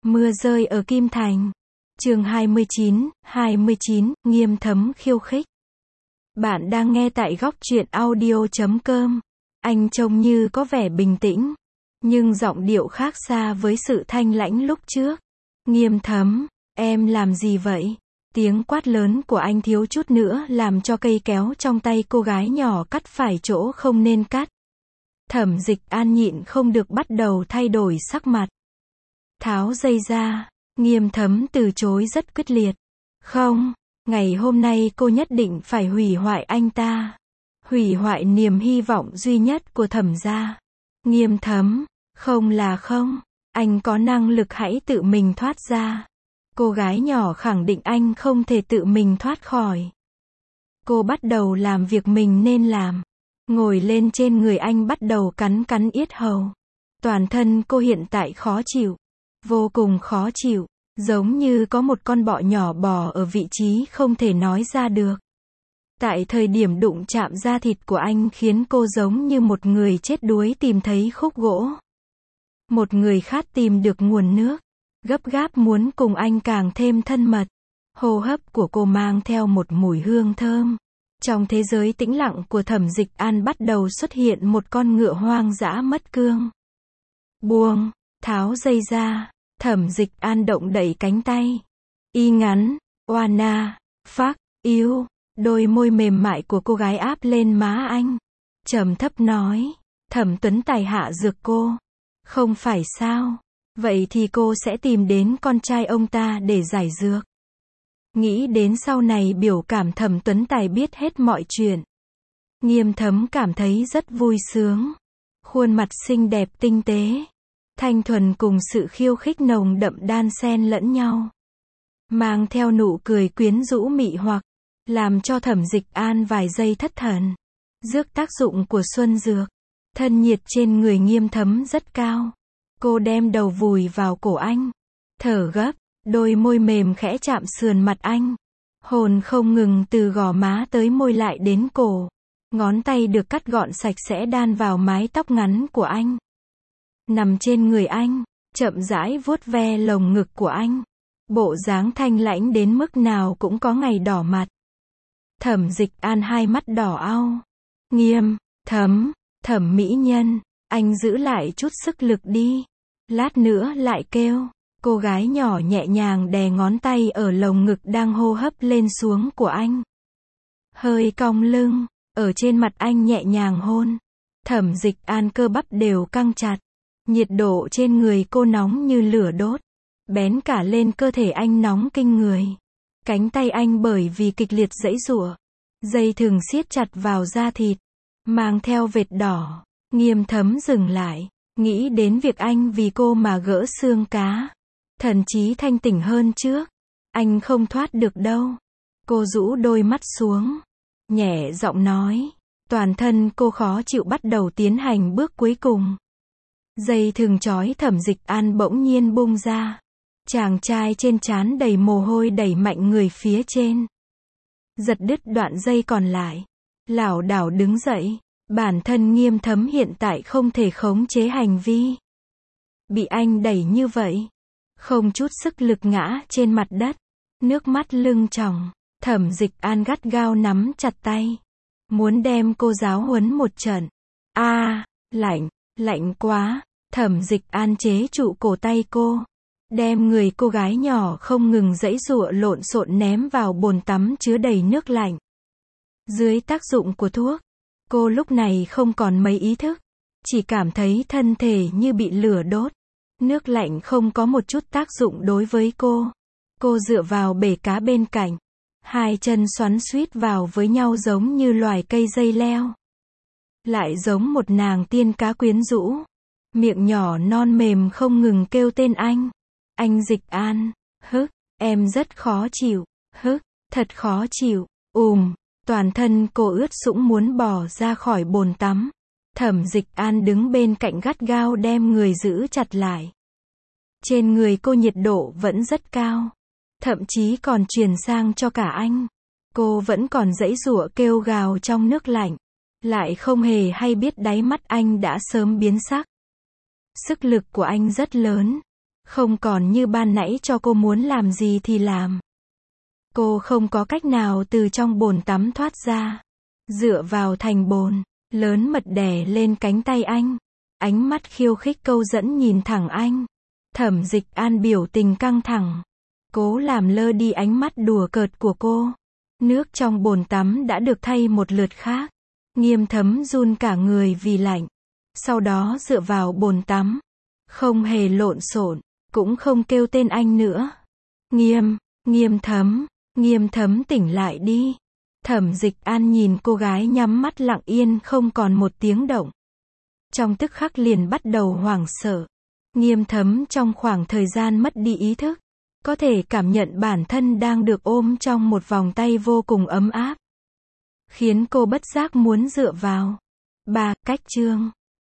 Mưa rơi ở Kim Thành. Chương 29, Nghiêm Thấm khiêu khích. Bạn đang nghe tại góc truyện audio.com. Anh trông như có vẻ bình tĩnh, nhưng giọng điệu khác xa với sự thanh lãnh lúc trước. Nghiêm Thấm, em làm gì vậy? Tiếng quát lớn của anh thiếu chút nữa làm cho cây kéo trong tay cô gái nhỏ cắt phải chỗ không nên cắt. Thẩm Dịch An nhịn không được bắt đầu thay đổi sắc mặt. Tháo dây ra. Nghiêm Thấm từ chối rất quyết liệt. Không, ngày hôm nay cô nhất định phải hủy hoại anh ta. Hủy hoại niềm hy vọng duy nhất của Thẩm gia. Nghiêm Thấm, không là không. Anh có năng lực hãy tự mình thoát ra. Cô gái nhỏ khẳng định anh không thể tự mình thoát khỏi. Cô bắt đầu làm việc mình nên làm. Ngồi lên trên người anh bắt đầu cắn cắn yết hầu. Toàn thân cô hiện tại khó chịu. Vô cùng khó chịu. Giống như có một con bọ nhỏ bò ở vị trí không thể nói ra được. Tại thời điểm đụng chạm da thịt của anh khiến cô giống như một người chết đuối tìm thấy khúc gỗ. Một người khát tìm được nguồn nước. Gấp gáp muốn cùng anh càng thêm thân mật. Hô hấp của cô mang theo một mùi hương thơm. Trong thế giới tĩnh lặng của Thẩm Dịch An bắt đầu xuất hiện một con ngựa hoang dã mất cương. Buông, tháo dây ra. Thẩm Dịch An động đậy cánh tay. Y ngắn, oana, phác, yêu. Đôi môi mềm mại của cô gái áp lên má anh. Trầm thấp nói. Thẩm Tuấn Tài hạ dược cô. Không phải sao? Vậy thì cô sẽ tìm đến con trai ông ta để giải dược. Nghĩ đến sau này biểu cảm Thẩm Tuấn Tài biết hết mọi chuyện. Nghiêm Thấm cảm thấy rất vui sướng. Khuôn mặt xinh đẹp tinh tế. Thanh thuần cùng sự khiêu khích nồng đậm đan xen lẫn nhau. Mang theo nụ cười quyến rũ mị hoặc. Làm cho Thẩm Dịch An vài giây thất thần. Dước tác dụng của xuân dược. Thân nhiệt trên người Nghiêm Thấm rất cao. Cô đem đầu vùi vào cổ anh. Thở gấp. Đôi môi mềm khẽ chạm sườn mặt anh. Hồn không ngừng từ gò má tới môi lại đến cổ. Ngón tay được cắt gọn sạch sẽ đan vào mái tóc ngắn của anh. Nằm trên người anh, chậm rãi vuốt ve lồng ngực của anh. Bộ dáng thanh lãnh đến mức nào cũng có ngày đỏ mặt. Thẩm Dịch An hai mắt đỏ au. Nghiêm Thấm, Thẩm mỹ nhân, anh giữ lại chút sức lực đi. Lát nữa lại kêu. Cô gái nhỏ nhẹ nhàng đè ngón tay ở lồng ngực đang hô hấp lên xuống của anh. Hơi cong lưng, ở trên mặt anh nhẹ nhàng hôn. Thẩm Dịch An cơ bắp đều căng chặt. Nhiệt độ trên người cô nóng như lửa đốt. Bén cả lên cơ thể anh nóng kinh người. Cánh tay anh bởi vì kịch liệt giãy giụa. Dây thừng siết chặt vào da thịt. Mang theo vệt đỏ. Nghiêm Thấm dừng lại. Nghĩ đến việc anh vì cô mà gỡ xương cá. Thần trí thanh tỉnh hơn trước. Anh không thoát được đâu. Cô rũ đôi mắt xuống. Nhẹ giọng nói. Toàn thân cô khó chịu bắt đầu tiến hành bước cuối cùng. Dây thừng trói Thẩm Dịch An bỗng nhiên bung ra. Chàng trai trên trán đầy mồ hôi đẩy mạnh người phía trên. Giật đứt đoạn dây còn lại. Lảo đảo đứng dậy. Bản thân Nghiêm Thấm hiện tại không thể khống chế hành vi. Bị anh đẩy như vậy. Không chút sức lực ngã trên mặt đất. Nước mắt lưng tròng. Thẩm Dịch An gắt gao nắm chặt tay. Muốn đem cô giáo huấn một trận. Lạnh, lạnh quá. Thẩm Dịch An chế trụ cổ tay cô. Đem người cô gái nhỏ không ngừng giãy giụa lộn xộn ném vào bồn tắm chứa đầy nước lạnh. Dưới tác dụng của thuốc, cô lúc này không còn mấy ý thức. Chỉ cảm thấy thân thể như bị lửa đốt. Nước lạnh không có một chút tác dụng đối với cô. Cô dựa vào bể cá bên cạnh. Hai chân xoắn xuýt vào với nhau giống như loài cây dây leo. Lại giống một nàng tiên cá quyến rũ. Miệng nhỏ non mềm không ngừng kêu tên anh. Anh Dịch An. Em rất khó chịu. Thật khó chịu. Toàn thân cô ướt sũng muốn bỏ ra khỏi bồn tắm. Thẩm Dịch An đứng bên cạnh gắt gao đem người giữ chặt lại. Trên người cô nhiệt độ vẫn rất cao. Thậm chí còn truyền sang cho cả anh. Cô vẫn còn giãy giụa kêu gào trong nước lạnh. Lại không hề hay biết đáy mắt anh đã sớm biến sắc. Sức lực của anh rất lớn. Không còn như ban nãy cho cô muốn làm gì thì làm. Cô không có cách nào từ trong bồn tắm thoát ra. Dựa vào thành bồn, lớn mật đè lên cánh tay anh. Ánh mắt khiêu khích câu dẫn nhìn thẳng anh. Thẩm Dịch An biểu tình căng thẳng. Cố làm lơ đi ánh mắt đùa cợt của cô. Nước trong bồn tắm đã được thay một lượt khác. Nghiêm Thấm run cả người vì lạnh. Sau đó dựa vào bồn tắm. Không hề lộn xộn, cũng không kêu tên anh nữa. Nghiêm Thấm tỉnh lại đi. Thẩm Dịch An nhìn cô gái nhắm mắt lặng yên không còn một tiếng động. Trong tức khắc liền bắt đầu hoảng sợ. Nghiêm Thấm trong khoảng thời gian mất đi ý thức, có thể cảm nhận bản thân đang được ôm trong một vòng tay vô cùng ấm áp. Khiến cô bất giác muốn dựa vào. Cách chương